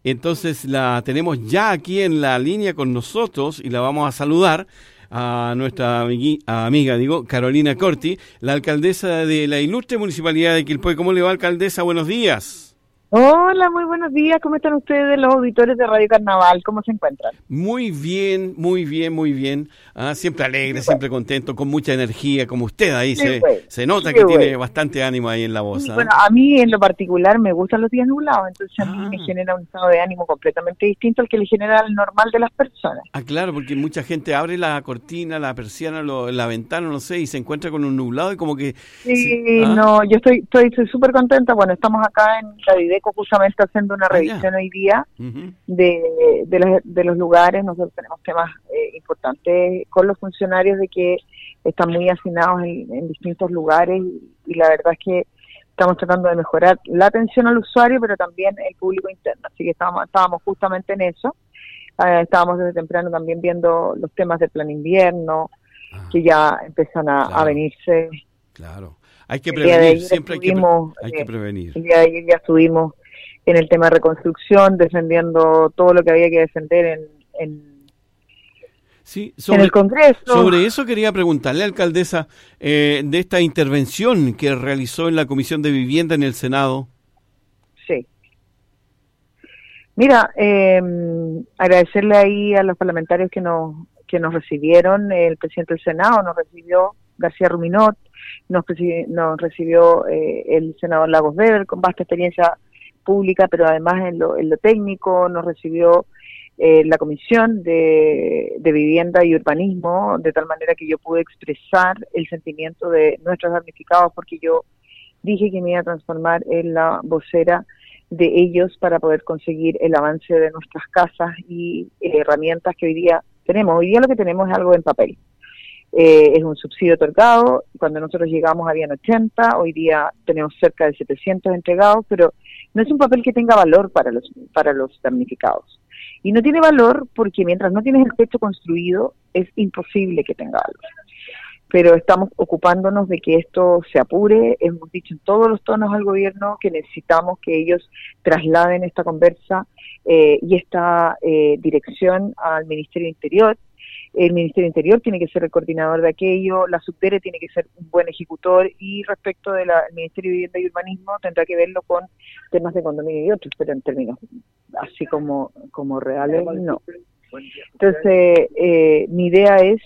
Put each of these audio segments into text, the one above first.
Entonces la tenemos ya aquí en la línea con nosotros y la vamos a saludar a nuestra amiga, Carolina Corti, la alcaldesa de la ilustre Municipalidad de Quilpué. ¿Cómo le va, alcaldesa? Buenos días. Hola, muy buenos días. ¿Cómo están ustedes, los auditores de Radio Carnaval? ¿Cómo se encuentran? Muy bien, muy bien, muy bien. Siempre alegre, siempre contento, con mucha energía, como usted ahí. Se nota que tiene bastante ánimo ahí en la voz. Bueno, a mí en lo particular me gustan los días nublados, entonces a mí me genera un estado de ánimo completamente distinto al que le genera al normal de las personas. Claro, porque mucha gente abre la cortina, la persiana, la ventana, no sé, y se encuentra con un nublado y como que... Sí, no, yo estoy súper contenta. Bueno, estamos acá en la Videco justamente haciendo una revisión hoy día de los lugares. Nosotros tenemos temas importantes con los funcionarios de que están muy hacinados en distintos lugares y la verdad es que estamos tratando de mejorar la atención al usuario, pero también el público interno. Así que estábamos justamente en eso. Estábamos desde temprano también viendo los temas del plan invierno, que ya empiezan a venirse. Claro, hay que prevenir, siempre hay que prevenir. El día de ayer ya estuvimos en el tema de reconstrucción, defendiendo todo lo que había que defender en el Congreso. Sobre eso quería preguntarle, alcaldesa, de esta intervención que realizó en la Comisión de Vivienda en el Senado. Sí. Mira, agradecerle ahí a los parlamentarios que nos recibieron. El presidente del Senado nos recibió, García Ruminot, nos recibió el senador Lagos Weber, con vasta experiencia pública, pero además en lo técnico, nos recibió la Comisión de Vivienda y Urbanismo, de tal manera que yo pude expresar el sentimiento de nuestros damnificados, porque yo dije que me iba a transformar en la vocera de ellos para poder conseguir el avance de nuestras casas y herramientas que hoy día tenemos. Hoy día lo que tenemos es algo en papel. Es un subsidio otorgado. Cuando nosotros llegamos habían 80, hoy día tenemos cerca de 700 entregados, pero no es un papel que tenga valor para los damnificados. Y no tiene valor porque mientras no tienes el techo construido, es imposible que tenga valor. Pero estamos ocupándonos de que esto se apure. Hemos dicho en todos los tonos al gobierno que necesitamos que ellos trasladen esta conversa y esta dirección al Ministerio de Interior. El Ministerio de Interior tiene que ser el coordinador de aquello, la Subdere tiene que ser un buen ejecutor y respecto del Ministerio de Vivienda y Urbanismo tendrá que verlo con temas de condominio y otros, pero en términos así como reales, no. Entonces, mi idea es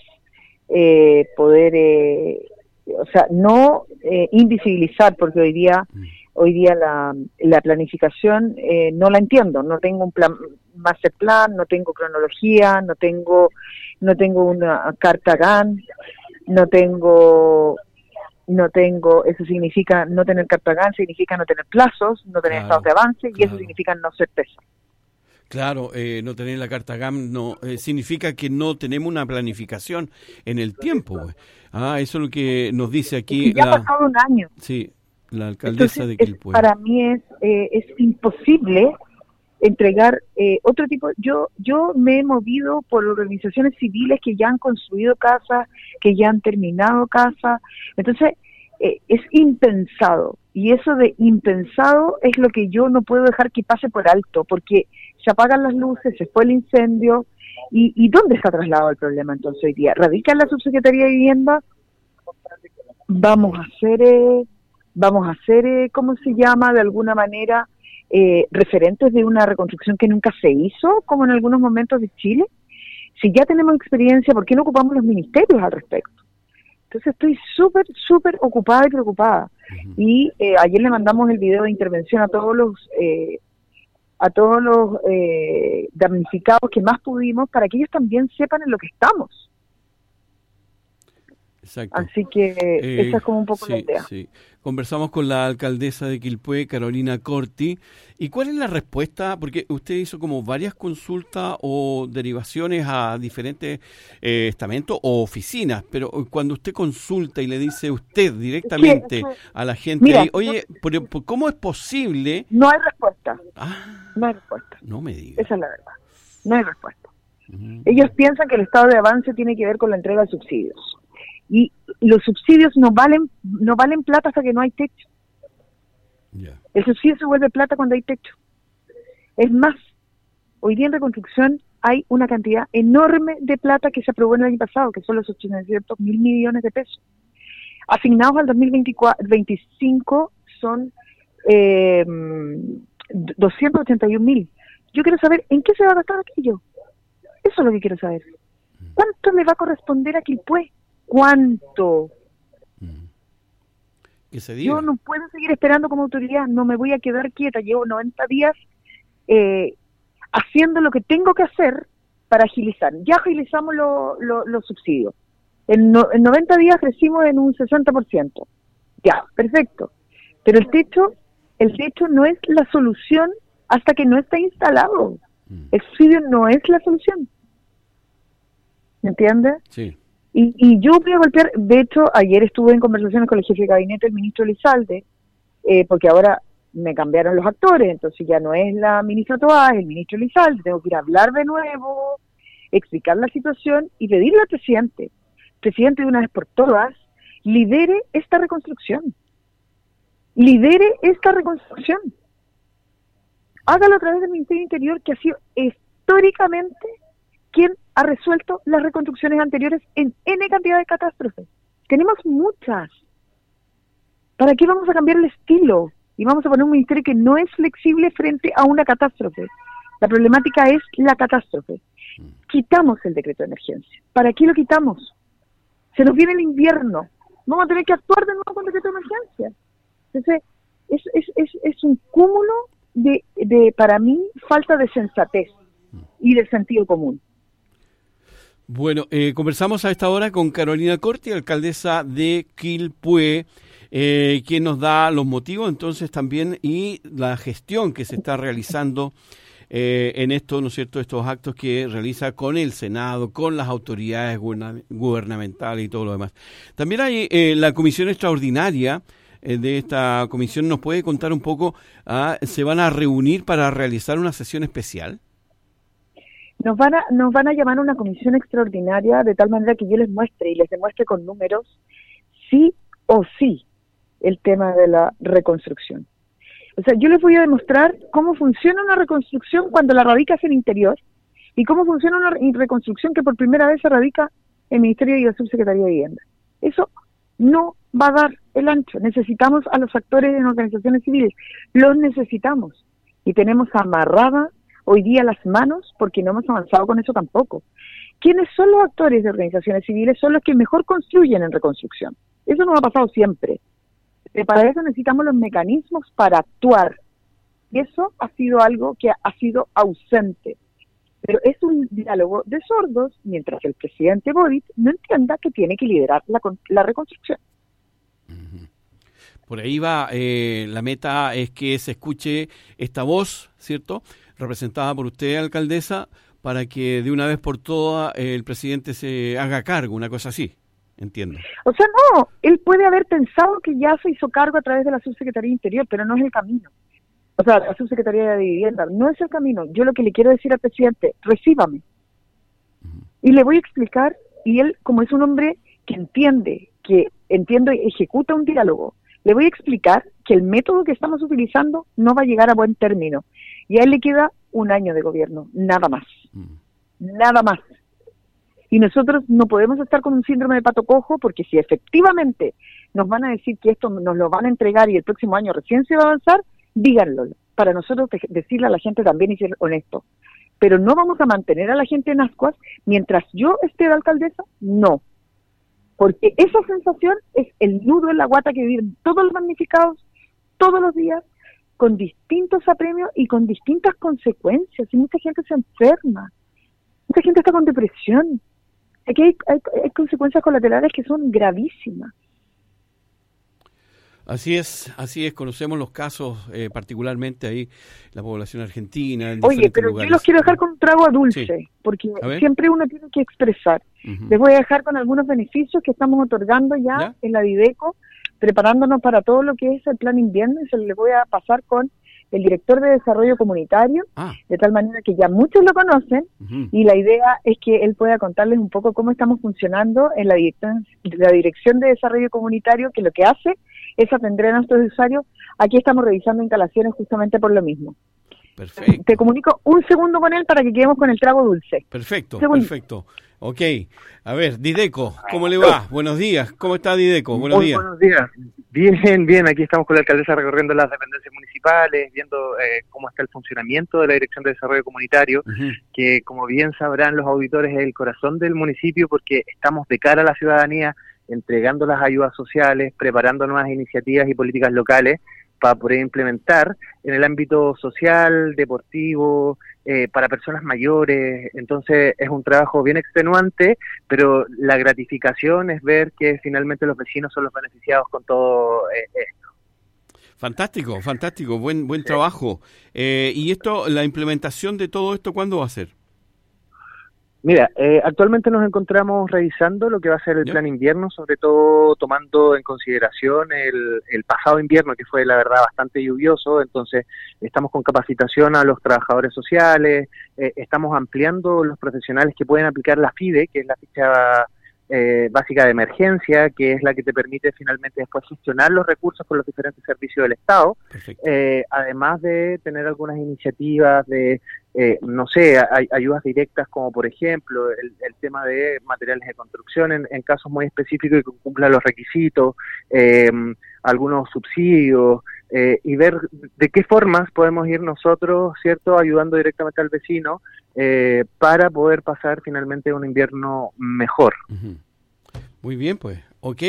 poder, no invisibilizar, porque hoy día la planificación no la entiendo, no tengo un master plan, no tengo cronología, no tengo una carta GAN, no tengo, eso significa no tener carta GAN, significa no tener plazos, no tener estados de avance, y eso significa no certeza. Claro, no tener la carta GAM no significa que no tenemos una planificación en el tiempo. Eso es lo que nos dice aquí. Ya ha pasado un año. Sí, la alcaldesa de Quilpué. Para mí es imposible entregar otro tipo. Yo me he movido por organizaciones civiles que ya han construido casas, que ya han terminado casas. Entonces, es impensado. Y eso de impensado es lo que yo no puedo dejar que pase por alto, porque se apagan las luces, se fue el incendio. ¿Y dónde está trasladado el problema entonces hoy día? ¿Radica en la Subsecretaría de Vivienda? Vamos a hacer, ¿cómo se llama? De alguna manera, referentes de una reconstrucción que nunca se hizo, como en algunos momentos de Chile. Si ya tenemos experiencia, ¿por qué no ocupamos los ministerios al respecto? Entonces estoy súper ocupada y preocupada. Y ayer le mandamos el video de intervención a todos los damnificados que más pudimos, para que ellos también sepan en lo que estamos. Exacto. Así que esa es como un poco la idea. Sí. Conversamos con la alcaldesa de Quilpué, Carolina Corti. ¿Y cuál es la respuesta? Porque usted hizo como varias consultas o derivaciones a diferentes estamentos o oficinas, pero cuando usted consulta y le dice usted directamente a la gente, mira, oye, ¿cómo es posible? No hay respuesta. No hay respuesta. No me diga. Esa es la verdad. No hay respuesta. Ellos piensan que el estado de avance tiene que ver con la entrega de subsidios. Y los subsidios no valen plata hasta que no hay techo. El subsidio se vuelve plata cuando hay techo. Es más, Hoy día en reconstrucción hay una cantidad enorme de plata que se aprobó en el año pasado, que son los 800.000 millones de pesos. Asignados al 2025 son 281.000. Yo quiero saber en qué se va a gastar aquello. Eso es lo que quiero saber. ¿Cuánto le va a corresponder a Quilpué? ¿Cuánto? Que se diga. Yo no puedo seguir esperando como autoridad, no me voy a quedar quieta. Llevo 90 días haciendo lo que tengo que hacer para agilizar. Ya agilizamos los subsidios. En 90 días crecimos en un 60%. Ya, perfecto. Pero el techo no es la solución hasta que no está instalado. El subsidio no es la solución. ¿Me entiendes? Sí. Y yo voy a golpear, de hecho, ayer estuve en conversaciones con el jefe de gabinete, el ministro Elizalde, porque ahora me cambiaron los actores, entonces ya no es la ministra Toá, es el ministro Elizalde, tengo que ir a hablar de nuevo, explicar la situación y pedirle al presidente, de una vez por todas, lidere esta reconstrucción. Hágalo a través del Ministerio del Interior, que ha sido históricamente quien ha resuelto las reconstrucciones anteriores en N cantidad de catástrofes. Tenemos muchas. ¿Para qué vamos a cambiar el estilo? Y vamos a poner un ministerio que no es flexible frente a una catástrofe. La problemática es la catástrofe. Quitamos el decreto de emergencia. ¿Para qué lo quitamos? Se nos viene el invierno. Vamos a tener que actuar de nuevo con el decreto de emergencia. Entonces, es un cúmulo de, para mí, falta de sensatez y de sentido común. Bueno, conversamos a esta hora con Carolina Corti, alcaldesa de Quilpué, quien nos da los motivos entonces también y la gestión que se está realizando en esto, ¿no es cierto?, estos actos que realiza con el Senado, con las autoridades gubernamentales y todo lo demás. También hay la comisión extraordinaria de esta comisión. ¿Nos puede contar un poco? ¿Se van a reunir para realizar una sesión especial? Nos van a llamar a una comisión extraordinaria de tal manera que yo les muestre y les demuestre con números sí o sí el tema de la reconstrucción. O sea, yo les voy a demostrar cómo funciona una reconstrucción cuando la radicas en el interior y cómo funciona una reconstrucción que por primera vez se radica en el Ministerio y la Subsecretaría de Vivienda. Eso no va a dar el ancho. Necesitamos a los actores en organizaciones civiles. Los necesitamos. Y tenemos amarrada hoy día las manos porque no hemos avanzado con eso tampoco. ¿Quiénes son los actores de organizaciones civiles? Son los que mejor construyen en reconstrucción. Eso nos ha pasado siempre. Para eso necesitamos los mecanismos para actuar. Y eso ha sido algo que ha sido ausente. Pero es un diálogo de sordos mientras el presidente Boric no entienda que tiene que liderar la reconstrucción. Por ahí va, la meta es que se escuche esta voz, ¿cierto?, representada por usted, alcaldesa, para que de una vez por todas el presidente se haga cargo, una cosa así, entiendo. O sea, no, él puede haber pensado que ya se hizo cargo a través de la Subsecretaría de Interior, pero no es el camino. O sea, la Subsecretaría de Vivienda, no es el camino. Yo lo que le quiero decir al presidente, recíbame. Y le voy a explicar, y él, como es un hombre que entiende y ejecuta un diálogo, le voy a explicar que el método que estamos utilizando no va a llegar a buen término. Y a él le queda un año de gobierno, nada más. Nada más. Y nosotros no podemos estar con un síndrome de pato cojo, porque si efectivamente nos van a decir que esto nos lo van a entregar y el próximo año recién se va a avanzar, díganlo. Para nosotros decirle a la gente también y ser honesto. Pero no vamos a mantener a la gente en ascuas mientras yo esté de alcaldesa, no. Porque esa sensación es el nudo en la guata que viven todos los damnificados, todos los días, con distintos apremios y con distintas consecuencias. Y mucha gente se enferma, mucha gente está con depresión. Aquí hay consecuencias colaterales que son gravísimas. Así es, conocemos los casos, particularmente ahí, la población argentina. En Oye, pero lugares. Yo los quiero dejar con un trago a dulce, sí, porque siempre uno tiene que expresar. Les voy a dejar con algunos beneficios que estamos otorgando ya en la Dideco, preparándonos para todo lo que es el plan invierno, y se les voy a pasar con el director de Desarrollo Comunitario, de tal manera que ya muchos lo conocen, y la idea es que él pueda contarles un poco cómo estamos funcionando en la Dirección de Desarrollo Comunitario, que lo que hace es atender a nuestros usuarios. Aquí estamos revisando instalaciones justamente por lo mismo. Perfecto. Te comunico un segundo con él para que quedemos con el trago dulce. Perfecto, perfecto. Ok. A ver, Dideco, ¿cómo le va? Buenos días. ¿Cómo está Dideco? Buenos días. Buenos días. Bien. Aquí estamos con la alcaldesa recorriendo las dependencias municipales, viendo cómo está el funcionamiento de la Dirección de Desarrollo Comunitario, que como bien sabrán los auditores es el corazón del municipio porque estamos de cara a la ciudadanía, entregando las ayudas sociales, preparando nuevas iniciativas y políticas locales para poder implementar en el ámbito social, deportivo, para personas mayores. Entonces es un trabajo bien extenuante, pero la gratificación es ver que finalmente los vecinos son los beneficiados con todo esto. Fantástico, buen trabajo. Y esto, la implementación de todo esto, ¿cuándo va a ser? Mira, actualmente nos encontramos revisando lo que va a ser el plan invierno, sobre todo tomando en consideración el pasado invierno, que fue la verdad bastante lluvioso. Entonces estamos con capacitación a los trabajadores sociales, estamos ampliando los profesionales que pueden aplicar la FIDE, que es la ficha básica de emergencia, que es la que te permite finalmente después gestionar los recursos con los diferentes servicios del Estado, además de tener algunas iniciativas de, ayudas directas como por ejemplo el tema de materiales de construcción en casos muy específicos y que cumplan los requisitos, algunos subsidios, y ver de qué formas podemos ir nosotros, ¿cierto?, ayudando directamente al vecino para poder pasar finalmente un invierno mejor. Muy bien, pues. Ok,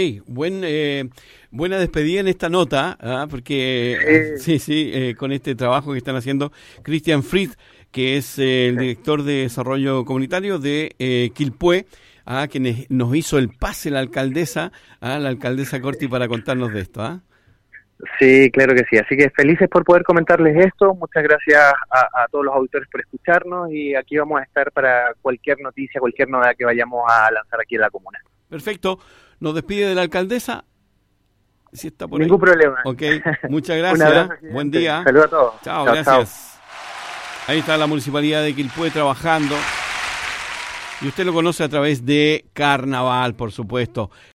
buena despedida en esta nota, porque con este trabajo que están haciendo Cristian Fried, que es el director de Desarrollo Comunitario de Quilpué, que nos hizo el pase la alcaldesa Corti para contarnos de esto. Sí, claro que sí. Así que felices por poder comentarles esto. Muchas gracias a todos los auditores por escucharnos y aquí vamos a estar para cualquier noticia, cualquier novedad que vayamos a lanzar aquí en la comuna. Perfecto. Nos despide de la alcaldesa. Si está por Ningún problema. Ok, muchas gracias. Buen día. Saludos a todos. Chao, gracias. Ahí está la Municipalidad de Quilpué trabajando. Y usted lo conoce a través de Carnaval, por supuesto.